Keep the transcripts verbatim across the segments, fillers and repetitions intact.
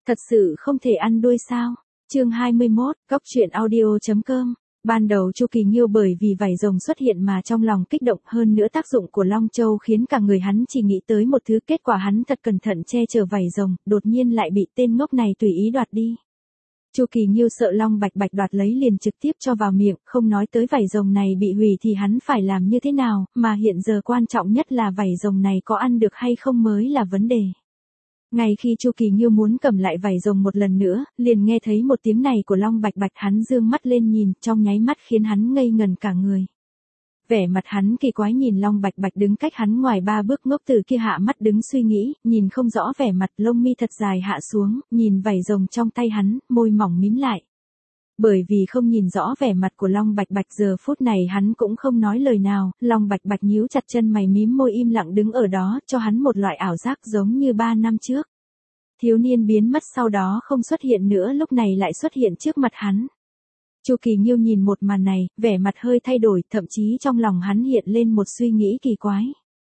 Thật sự không thể ăn đuôi sao? Chương hai mươi mốt, Cóc truyện audio.com. Ban đầu Chu Kỳ Nghiêu bởi vì vảy rồng xuất hiện mà trong lòng kích động, hơn nữa tác dụng của Long Châu khiến cả người hắn chỉ nghĩ tới một thứ, kết quả hắn thật cẩn thận che chở vảy rồng, đột nhiên lại bị tên ngốc này tùy ý đoạt đi. Chu Kỳ Nghiêu sợ Long Bạch Bạch đoạt lấy liền trực tiếp cho vào miệng, không nói tới vảy rồng này bị hủy thì hắn phải làm như thế nào, mà hiện giờ quan trọng nhất là vảy rồng này có ăn được hay không mới là vấn đề. Ngay khi Chu Kỳ Nghiêu muốn cầm lại vảy rồng một lần nữa, liền nghe thấy một tiếng này của Long Bạch Bạch, hắn dương mắt lên nhìn, trong nháy mắt khiến hắn ngây ngần cả người. Vẻ mặt hắn kỳ quái nhìn Long Bạch Bạch đứng cách hắn ngoài ba bước, ngốc từ kia hạ mắt đứng suy nghĩ, nhìn không rõ vẻ mặt, lông mi thật dài hạ xuống, nhìn vảy rồng trong tay hắn, môi mỏng mím lại. Bởi vì không nhìn rõ vẻ mặt của Long Bạch Bạch, giờ phút này hắn cũng không nói lời nào, Long Bạch Bạch nhíu chặt chân mày mím môi im lặng đứng ở đó, cho hắn một loại ảo giác giống như ba năm trước. Thiếu niên biến mất sau đó không xuất hiện nữa, lúc này lại xuất hiện trước mặt hắn. Chu Kỳ Nghiêu nhìn một màn này, vẻ mặt hơi thay đổi, thậm chí trong lòng hắn hiện lên một suy nghĩ kỳ quái.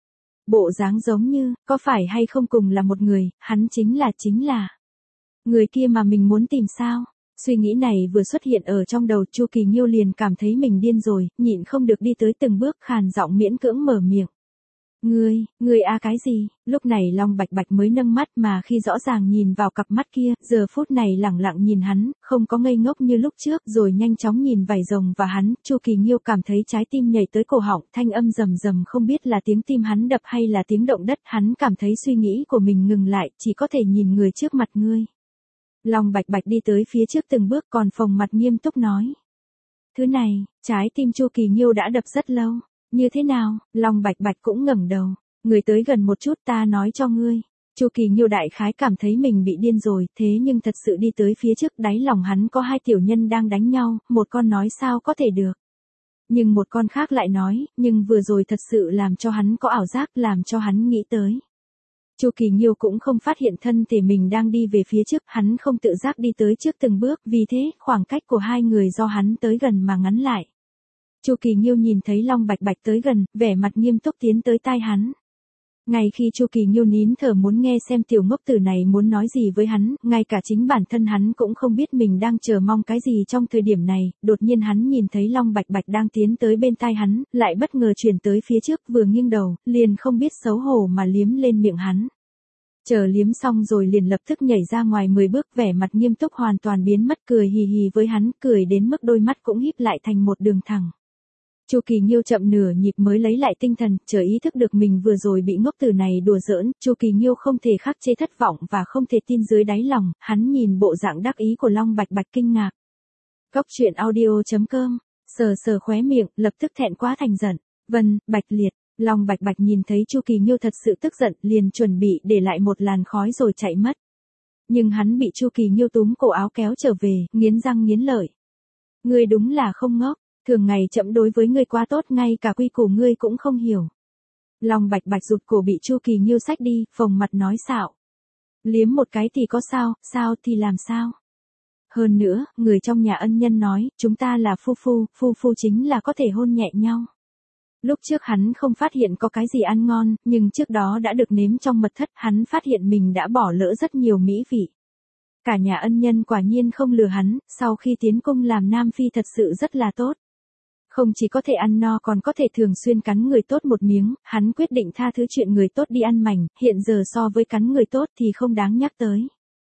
Bộ dáng giống như, có phải hay không cùng là một người, hắn chính là chính là người kia mà mình muốn tìm sao? Suy nghĩ này vừa xuất hiện ở trong đầu, Chu Kỳ Nghiêu liền cảm thấy mình điên rồi, nhịn không được đi tới từng bước, khàn giọng miễn cưỡng mở miệng. Ngươi, ngươi a cái gì? Lúc này Long Bạch Bạch mới nâng mắt, mà khi rõ ràng nhìn vào cặp mắt kia, giờ phút này lẳng lặng nhìn hắn, không có ngây ngốc như lúc trước, rồi nhanh chóng nhìn vảy rồng và hắn. Chu Kỳ Nghiêu cảm thấy trái tim nhảy tới cổ họng, thanh âm rầm rầm, không biết là tiếng tim hắn đập hay là tiếng động đất, hắn cảm thấy suy nghĩ của mình ngừng lại, chỉ có thể nhìn người trước mặt. Ngươi. Long Bạch Bạch đi tới phía trước từng bước, còn phồng mặt nghiêm túc nói. Thứ này, trái tim Chu Kỳ Nghiêu đã đập rất lâu. Như thế nào? Long Bạch Bạch cũng ngẩng đầu. Người tới gần một chút, ta nói cho ngươi. Chu Kỳ Nghiêu đại khái cảm thấy mình bị điên rồi, thế nhưng thật sự đi tới phía trước, đáy lòng hắn có hai tiểu nhân đang đánh nhau, một con nói sao có thể được. Nhưng một con khác lại nói, nhưng vừa rồi thật sự làm cho hắn có ảo giác, làm cho hắn nghĩ tới. Chu Kỳ Nghiêu cũng không phát hiện thân thể mình đang đi về phía trước, hắn không tự giác đi tới trước từng bước, vì thế, khoảng cách của hai người do hắn tới gần mà ngắn lại. Chu Kỳ Nghiêu nhìn thấy Long Bạch Bạch tới gần, vẻ mặt nghiêm túc tiến tới tai hắn. Ngay khi Chu Kỳ Nghiêu nín thở muốn nghe xem tiểu ngốc tử này muốn nói gì với hắn, ngay cả chính bản thân hắn cũng không biết mình đang chờ mong cái gì trong thời điểm này, đột nhiên hắn nhìn thấy Long Bạch Bạch đang tiến tới bên tai hắn, lại bất ngờ chuyển tới phía trước, vừa nghiêng đầu, liền không biết xấu hổ mà liếm lên miệng hắn. Chờ liếm xong rồi liền lập tức nhảy ra ngoài mười bước, vẻ mặt nghiêm túc hoàn toàn biến mất, cười hì hì với hắn, cười đến mức đôi mắt cũng híp lại thành một đường thẳng. Chu Kỳ Nghiêu chậm nửa nhịp mới lấy lại tinh thần, chợt ý thức được mình vừa rồi bị ngốc tử này đùa giỡn, Chu Kỳ Nghiêu không thể khắc chế thất vọng và không thể tin dưới đáy lòng, hắn nhìn bộ dạng đắc ý của Long Bạch Bạch kinh ngạc. Cóc truyện audio.com, sờ sờ khóe miệng, lập tức thẹn quá thành giận. Vân, Bạch Liệt, Long Bạch Bạch nhìn thấy Chu Kỳ Nghiêu thật sự tức giận, liền chuẩn bị để lại một làn khói rồi chạy mất. Nhưng hắn bị Chu Kỳ Nghiêu túm cổ áo kéo trở về, nghiến răng nghiến lợi. Ngươi đúng là không ngốc. Thường ngày chậm đối với ngươi quá tốt, ngay cả quy củ ngươi cũng không hiểu. Long Bạch Bạch rụt cổ bị Chu Kỳ Nghiêu xách đi, phồng mặt nói xạo. Liếm một cái thì có sao, sao thì làm sao. Hơn nữa, người trong nhà ân nhân nói, chúng ta là phu phu, phu phu chính là có thể hôn nhẹ nhau. Lúc trước hắn không phát hiện có cái gì ăn ngon, nhưng trước đó đã được nếm trong mật thất, hắn phát hiện mình đã bỏ lỡ rất nhiều mỹ vị. Cả nhà ân nhân quả nhiên không lừa hắn, sau khi tiến cung làm nam phi thật sự rất là tốt. Không chỉ có thể ăn no còn có thể thường xuyên cắn người tốt một miếng, hắn quyết định tha thứ chuyện người tốt đi ăn mảnh, hiện giờ so với cắn người tốt thì không đáng nhắc tới.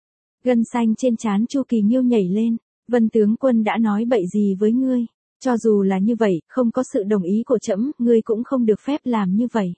Gân xanh trên trán Chu Kỳ Nghiêu nhảy lên, Vân tướng quân đã nói bậy gì với ngươi, cho dù là như vậy, không có sự đồng ý của trẫm, ngươi cũng không được phép làm như vậy.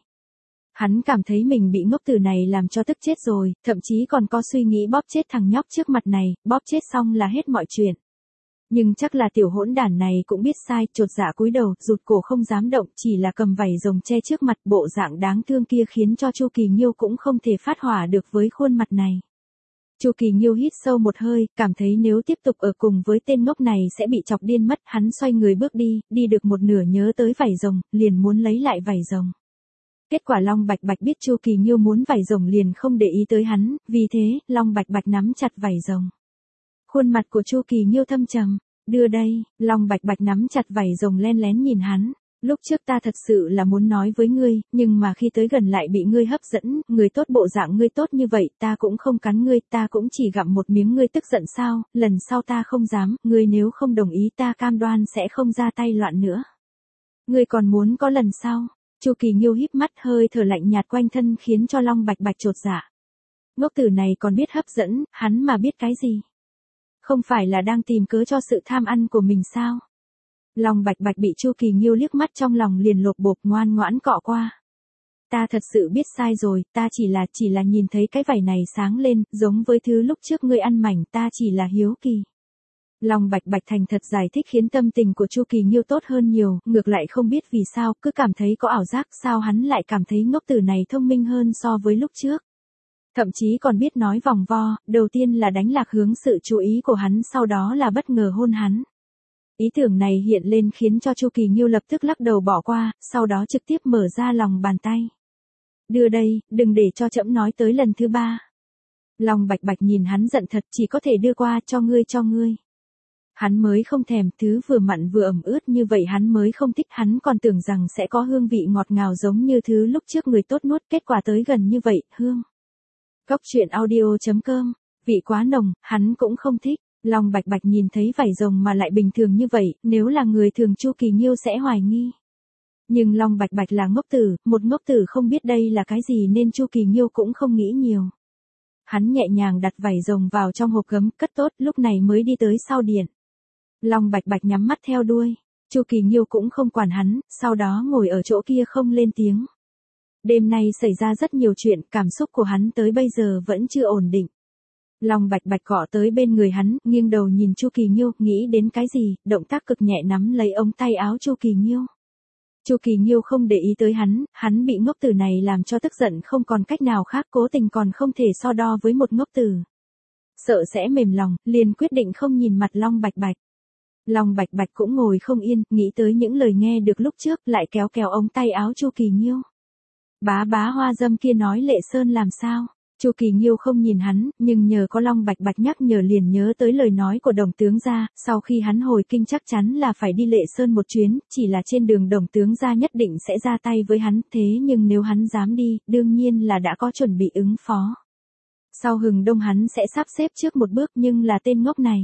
Hắn cảm thấy mình bị ngốc tử này làm cho tức chết rồi, thậm chí còn có suy nghĩ bóp chết thằng nhóc trước mặt này, bóp chết xong là hết mọi chuyện. Nhưng chắc là tiểu hỗn đản này cũng biết sai, chột dạ cúi đầu, rụt cổ không dám động, chỉ là cầm vảy rồng che trước mặt, bộ dạng đáng thương kia khiến cho Chu Kỳ Nghiêu cũng không thể phát hỏa được với khuôn mặt này. Chu Kỳ Nghiêu hít sâu một hơi, cảm thấy nếu tiếp tục ở cùng với tên ngốc này sẽ bị chọc điên mất, hắn xoay người bước đi, đi được một nửa nhớ tới vảy rồng, liền muốn lấy lại vảy rồng. Kết quả Long Bạch Bạch biết Chu Kỳ Nghiêu muốn vảy rồng liền không để ý tới hắn, vì thế, Long Bạch Bạch nắm chặt vảy rồng. Khuôn mặt của Chu Kỳ Nghiêu thâm trầm. Đưa đây, Long Bạch Bạch nắm chặt vảy rồng len lén nhìn hắn. Lúc trước ta thật sự là muốn nói với ngươi, nhưng mà khi tới gần lại bị ngươi hấp dẫn, người tốt bộ dạng ngươi tốt như vậy, ta cũng không cắn ngươi, ta cũng chỉ gặm một miếng ngươi tức giận sao, lần sau ta không dám, ngươi nếu không đồng ý ta cam đoan sẽ không ra tay loạn nữa. Ngươi còn muốn có lần sau? Chu Kỳ Nghiêu híp mắt, hơi thở lạnh nhạt quanh thân khiến cho Long Bạch Bạch chột dạ. Ngốc tử này còn biết hấp dẫn, hắn mà biết cái gì? Không phải là đang tìm cớ cho sự tham ăn của mình sao? Long Bạch Bạch bị Chu Kỳ Nghiêu liếc mắt trong lòng liền lột bột ngoan ngoãn cọ qua. Ta thật sự biết sai rồi, ta chỉ là chỉ là nhìn thấy cái vảy này sáng lên, giống với thứ lúc trước ngươi ăn mảnh, ta chỉ là hiếu kỳ. Long Bạch Bạch thành thật giải thích khiến tâm tình của Chu Kỳ Nghiêu tốt hơn nhiều, ngược lại không biết vì sao, cứ cảm thấy có ảo giác, sao hắn lại cảm thấy ngốc tử này thông minh hơn so với lúc trước. Thậm chí còn biết nói vòng vo, đầu tiên là đánh lạc hướng sự chú ý của hắn, sau đó là bất ngờ hôn hắn. Ý tưởng này hiện lên khiến cho Chu Kỳ Nghiêu lập tức lắc đầu bỏ qua, sau đó trực tiếp mở ra lòng bàn tay. Đưa đây, đừng để cho trẫm nói tới lần thứ ba. Long Bạch Bạch nhìn hắn giận thật, chỉ có thể đưa qua, cho ngươi cho ngươi. Hắn mới không thèm, thứ vừa mặn vừa ẩm ướt như vậy hắn mới không thích, hắn còn tưởng rằng sẽ có hương vị ngọt ngào giống như thứ lúc trước người tốt nuốt, kết quả tới gần như vậy, hương. Cóc truyện audio chấm com, vị quá nồng, hắn cũng không thích. Long Bạch Bạch nhìn thấy vảy rồng mà lại bình thường như vậy, nếu là người thường Chu Kỳ Nghiêu sẽ hoài nghi. Nhưng Long Bạch Bạch là ngốc tử, một ngốc tử không biết đây là cái gì nên Chu Kỳ Nghiêu cũng không nghĩ nhiều. Hắn nhẹ nhàng đặt vảy rồng vào trong hộp gấm, cất tốt, lúc này mới đi tới sau điện. Long Bạch Bạch nhắm mắt theo đuôi, Chu Kỳ Nghiêu cũng không quản hắn, sau đó ngồi ở chỗ kia không lên tiếng. Đêm nay xảy ra rất nhiều chuyện, cảm xúc của hắn tới bây giờ vẫn chưa ổn định. Long Bạch Bạch cọ tới bên người hắn, nghiêng đầu nhìn Chu Kỳ Nghiêu, nghĩ đến cái gì, động tác cực nhẹ nắm lấy ống tay áo Chu Kỳ Nghiêu. Chu Kỳ Nghiêu không để ý tới hắn, hắn bị ngốc tử này làm cho tức giận không còn cách nào khác, cố tình còn không thể so đo với một ngốc tử. Sợ sẽ mềm lòng, liền quyết định không nhìn mặt Long Bạch Bạch. Long Bạch Bạch cũng ngồi không yên, nghĩ tới những lời nghe được lúc trước, lại kéo kéo ống tay áo Chu Kỳ Nghiêu. Bá bá hoa dâm kia nói Lệ Sơn làm sao? Chu Kỳ Nghiêu không nhìn hắn, nhưng nhờ có Long Bạch Bạch nhắc nhở liền nhớ tới lời nói của Đồng tướng gia, sau khi hắn hồi kinh chắc chắn là phải đi Lệ Sơn một chuyến, chỉ là trên đường Đồng tướng gia nhất định sẽ ra tay với hắn, thế nhưng nếu hắn dám đi, đương nhiên là đã có chuẩn bị ứng phó. Sau hừng đông hắn sẽ sắp xếp trước một bước, nhưng là tên ngốc này.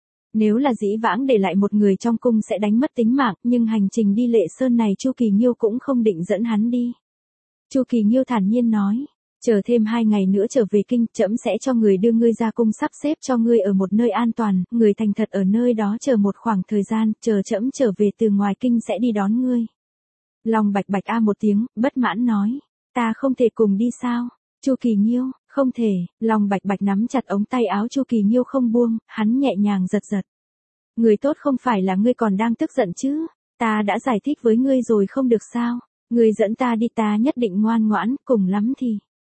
Nếu là dĩ vãng để lại một người trong cung sẽ đánh mất tính mạng, nhưng hành trình đi Lệ Sơn này Chu Kỳ Nghiêu cũng không định dẫn hắn đi. Chu Kỳ Nghiêu thản nhiên nói. Chờ thêm hai ngày nữa trở về kinh, trẫm sẽ cho người đưa ngươi ra cung, sắp xếp cho ngươi ở một nơi an toàn, người thành thật ở nơi đó chờ một khoảng thời gian, chờ trẫm trở về từ ngoài kinh sẽ đi đón ngươi. Long Bạch Bạch a một tiếng, bất mãn nói, ta không thể cùng đi sao? Chu Kỳ Nghiêu, không thể. Long Bạch Bạch nắm chặt ống tay áo Chu Kỳ Nghiêu không buông, hắn nhẹ nhàng giật giật. Người tốt không phải là ngươi còn đang tức giận chứ? Ta đã giải thích với ngươi rồi không được sao? Ngươi dẫn ta đi, ta nhất định ngoan ngoãn, cùng lắm thì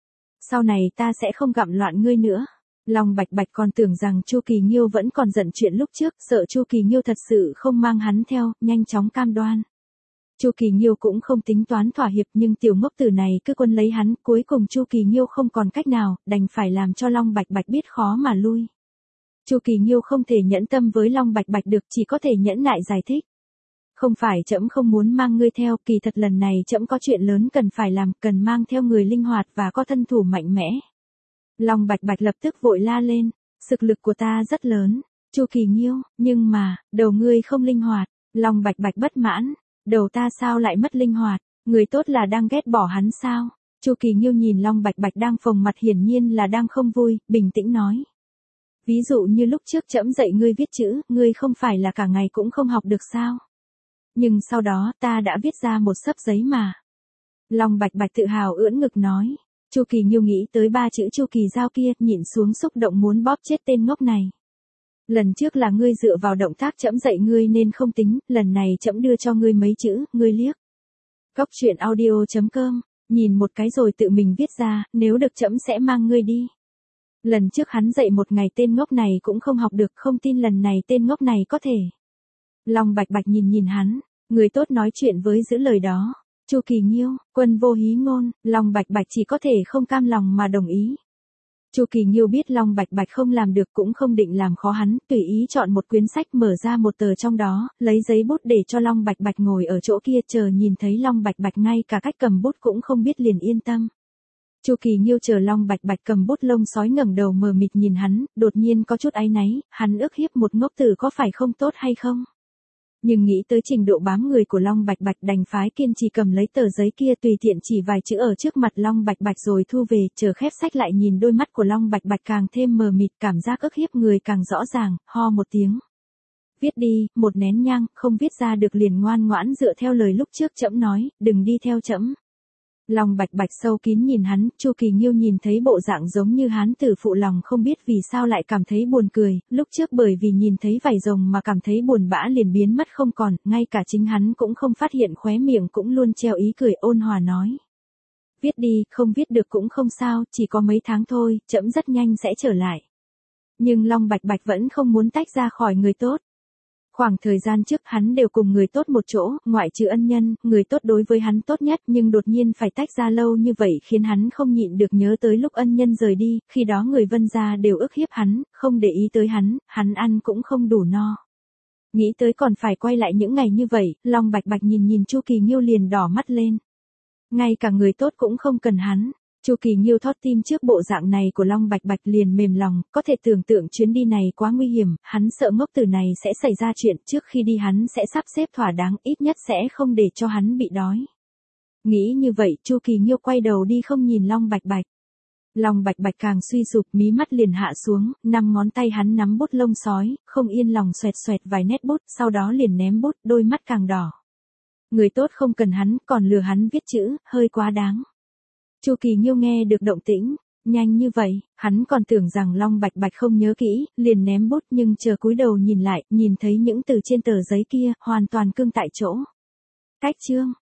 sau này ta sẽ không gặm loạn ngươi nữa. Long Bạch Bạch còn tưởng rằng Chu Kỳ Nghiêu vẫn còn giận chuyện lúc trước, sợ Chu Kỳ Nghiêu thật sự không mang hắn theo, nhanh chóng cam đoan. Chu Kỳ Nghiêu cũng không tính toán thỏa hiệp, nhưng tiểu ngốc tử này cứ quân lấy hắn, cuối cùng Chu Kỳ Nghiêu không còn cách nào, đành phải làm cho Long Bạch Bạch biết khó mà lui. Chu Kỳ Nghiêu không thể nhẫn tâm với Long Bạch Bạch được, chỉ có thể nhẫn nại giải thích. Không phải trẫm không muốn mang ngươi theo, kỳ thật lần này trẫm có chuyện lớn cần phải làm, cần mang theo người linh hoạt và có thân thủ mạnh mẽ. Long Bạch Bạch lập tức vội la lên, thực lực của ta rất lớn, Chu Kỳ Nghiêu, nhưng mà, đầu ngươi không linh hoạt. Long Bạch Bạch bất mãn, đầu ta sao lại mất linh hoạt, người tốt là đang ghét bỏ hắn sao? Chu Kỳ Nghiêu nhìn Long Bạch Bạch đang phồng mặt hiển nhiên là đang không vui, bình tĩnh nói. Ví dụ như lúc trước trẫm dạy ngươi viết chữ, ngươi không phải là cả ngày cũng không học được sao? Nhưng sau đó ta đã viết ra một xấp giấy mà. Long Bạch Bạch tự hào ưỡn ngực nói. Chu Kỳ Nghiêu nghĩ tới ba chữ Chu Kỳ Giao kia, nhịn xuống xúc động muốn bóp chết tên ngốc này. Lần trước là ngươi dựa vào động tác trẫm dạy ngươi nên không tính, lần này trẫm đưa cho ngươi mấy chữ, ngươi liếc. Cóc truyện audio chấm com, nhìn một cái rồi tự mình viết ra, nếu được trẫm sẽ mang ngươi đi. Lần trước hắn dạy một ngày tên ngốc này cũng không học được, không tin lần này tên ngốc này có thể. Long Bạch Bạch nhìn nhìn hắn, người tốt nói chuyện với giữ lời đó. Chu Kỳ Nghiêu, quân vô hí ngôn, Long Bạch Bạch chỉ có thể không cam lòng mà đồng ý. Chu Kỳ Nghiêu biết Long Bạch Bạch không làm được cũng không định làm khó hắn, tùy ý chọn một quyển sách mở ra một tờ trong đó, lấy giấy bút để cho Long Bạch Bạch ngồi ở chỗ kia chờ nhìn thấy Long Bạch Bạch ngay cả cách cầm bút cũng không biết liền yên tâm. Chu Kỳ Nghiêu chờ Long Bạch Bạch cầm bút lông sói ngẩng đầu mờ mịt nhìn hắn, đột nhiên có chút áy náy, hắn ức hiếp một ngốc tử có phải không tốt hay không? Nhưng nghĩ tới trình độ bám người của Long Bạch Bạch đành phái kiên trì cầm lấy tờ giấy kia tùy tiện chỉ vài chữ ở trước mặt Long Bạch Bạch rồi thu về, chờ khép sách lại nhìn đôi mắt của Long Bạch Bạch càng thêm mờ mịt, cảm giác ức hiếp người càng rõ ràng, ho một tiếng. Viết đi, một nén nhang, không viết ra được liền ngoan ngoãn dựa theo lời lúc trước trẫm nói, đừng đi theo trẫm. Long Bạch Bạch sâu kín nhìn hắn, Chu Kỳ Nghiêu nhìn thấy bộ dạng giống như hán tử phụ lòng không biết vì sao lại cảm thấy buồn cười, lúc trước bởi vì nhìn thấy vảy rồng mà cảm thấy buồn bã liền biến mất không còn, ngay cả chính hắn cũng không phát hiện, khóe miệng cũng luôn treo ý cười ôn hòa nói. Viết đi, không viết được cũng không sao, chỉ có mấy tháng thôi, trẫm rất nhanh sẽ trở lại. Nhưng Long Bạch Bạch vẫn không muốn tách ra khỏi người tốt. Khoảng thời gian trước hắn đều cùng người tốt một chỗ, ngoại trừ ân nhân, người tốt đối với hắn tốt nhất nhưng đột nhiên phải tách ra lâu như vậy khiến hắn không nhịn được nhớ tới lúc ân nhân rời đi, khi đó người Vân gia đều ức hiếp hắn, không để ý tới hắn, hắn ăn cũng không đủ no. Nghĩ tới còn phải quay lại những ngày như vậy, Long Bạch Bạch nhìn nhìn Chu Kỳ Nghiêu liền đỏ mắt lên. Ngay cả người tốt cũng không cần hắn. Chu Kỳ Nghiêu thót tim trước bộ dạng này của Long Bạch Bạch liền mềm lòng, có thể tưởng tượng chuyến đi này quá nguy hiểm, hắn sợ ngốc tử này sẽ xảy ra chuyện, trước khi đi hắn sẽ sắp xếp thỏa đáng, ít nhất sẽ không để cho hắn bị đói. Nghĩ như vậy, Chu Kỳ Nghiêu quay đầu đi không nhìn Long Bạch Bạch. Long Bạch Bạch càng suy sụp, mí mắt liền hạ xuống, năm ngón tay hắn nắm bút lông sói, không yên lòng xoẹt xoẹt vài nét bút, sau đó liền ném bút, đôi mắt càng đỏ. Người tốt không cần hắn, còn lừa hắn viết chữ, hơi quá đáng. Chu Kỳ Nghiêu nghe được động tĩnh, nhanh như vậy, hắn còn tưởng rằng Long Bạch Bạch không nhớ kỹ, liền ném bút nhưng chờ cúi đầu nhìn lại, nhìn thấy những từ trên tờ giấy kia, hoàn toàn cương tại chỗ. Cách chương